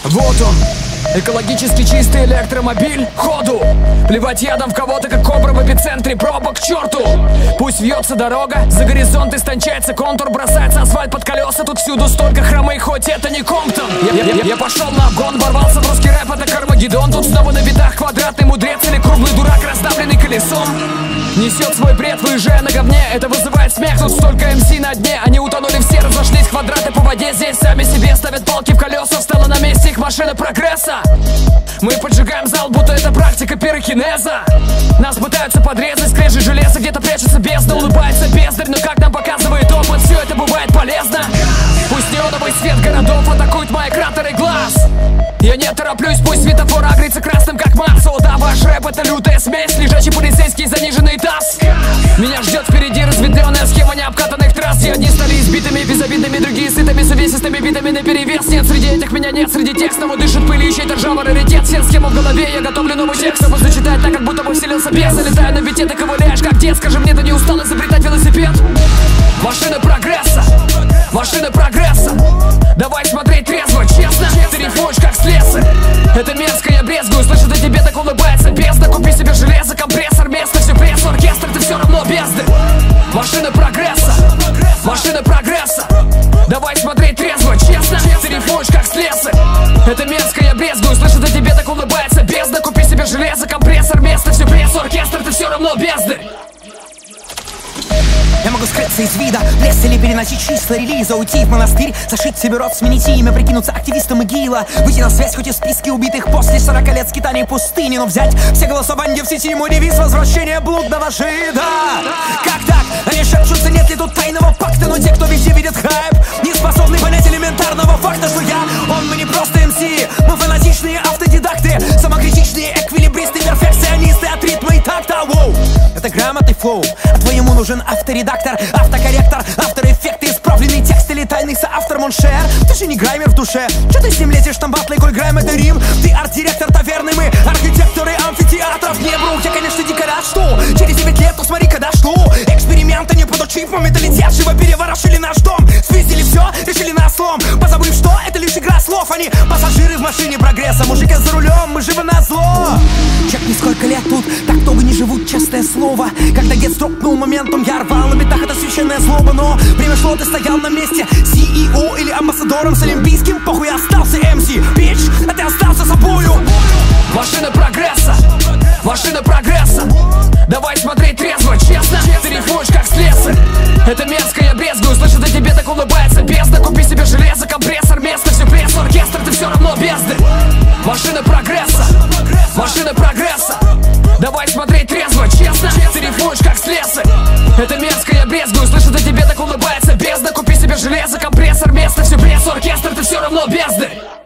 Вот он, экологически чистый электромобиль. Ходу, плевать ядом в кого-то, как кобра в эпицентре пробок, к черту. Пусть вьется дорога, за горизонт истончается контур, бросается асфальт под колеса. Тут всюду столько хромы, хоть это не Комптон. Я пошел на обгон, ворвался в русский рэп, это Кармагеддон. Тут снова на битах квадратный мудрец или круглый дурак, раздавленный колесом. Несет свой бред, выезжая на говне, это вызывает смех. Тут столько МС на дне, они утонули все, разошлись квадраты по воде. Здесь сами себе ставят палки в колеса, встала на месте их машина прогресса. Мы поджигаем зал, будто это практика пирокинеза. Нас пытаются подрезать, скрежет железо, где-то прячется бездна, улыбается бездарь. Но как нам показывает опыт, все это бывает полезно. Пусть неоновый свет городов атакует мои кратеры глаз. Я не тороплюсь, пусть светофор агрится красным, как Марс. О да, ваш рэп — это лютая смесь, лежачий полицейский заниженный таз. Меня ждет впереди разветвленная схема необкатанных трасс, где одни стали избитыми, безобидными, другие сытыми, с увесистыми битами наперевес. Нет, среди этих меня нет, среди тех, снова дышит пыль, ищет ржавый раритет. Всем схему в голове, я готовлю новый текст, чтобы зачитать так, как будто бы вселился бес. Залетаю на бите, ты ковыляешь, как дед. Скажи мне, ты не устал изобретать велосипед? Машина прогресса, машина прогресса. Давай смотреть трезво, честно. Ты рифмуешь как слесарь. Это мерзко, я брезгую. Слышу, да тебе так улыбается бездна. Купи себе железо, компрессор, место, все пресс, оркестр, ты все равно бездны. Машина прогресса, машина прогресса. Давай смотреть трезво, честно. Ты рифмуешь как слесарь. Это мерзко, я брезгую. Слышу, да тебе так улыбается бездна. Купи себе железо, компрессор, место, все пресс, оркестр, ты все равно бездны. Я могу скрыться из вида, лес или переносить числа релиза, уйти в монастырь, зашить себе рот, сменить имя, прикинуться активистом ИГИЛа, выйти на связь хоть из списки убитых после 40 лет скитаний пустыни, но взять все голосования в сети, мой девиз — возвращение блудного жида. Как так? Они шепчутся, нет ли тут тайного пакта, но те, кто везде видит хайп, не способны понять элементарного факта, что мы не просто МС, мы фанатичные автодидакты, самокритичные эквилибристы, перфекционисты от ритма и такта. Воу, это грамотный флоу, а твоему нужен авторедактор, автокорректор, автор-эффекты, исправленный текст или тайный соавтор Моншер. Ты же не граймер в душе, че ты с ним лезешь там батлы, коль грайм это Рим? Ты арт-директор таверны, мы архитекторы амфитеатров. Не, бро, я, конечно, дико рад, что через 9 лет, ну смотри, когда что эксперименты не подучив, мы менталитет живо переворошили наш дом. Связили все, решили на слом, позабыв, что это лишь игра слов. Они пассажиры в машине прогресса, мужики за рулем, мы живы на зло. Чекни, сколько лет тут, так долго не живут, честное слово. Когда гет стропнул моментом, я рвал на битах, это священная злоба. Но время шло, ты стоял на месте, CEO или амбассадором с олимпийским, похуй, остался МС, бич, а ты остался собою. Машина прогресса, машина прогресса. Давай смотреть трезво, честно. Ты рифмуешь как слесарь. Это мерзко, я брезгую. Слышу, да тебе так улыбается бездна. Купи себе железо, компрессор, место, все пресс, оркестр, ты все равно бездны. Машина прогресса, машина прогресса. Давай смотреть трезво, честно. Ты рифмуешь как слесарь. Это мерзко, я брезгую. Слышу, да тебе так улыбается бездна. Купи себе железо, компрессор, место, все пресс, оркестр, ты все равно бездны.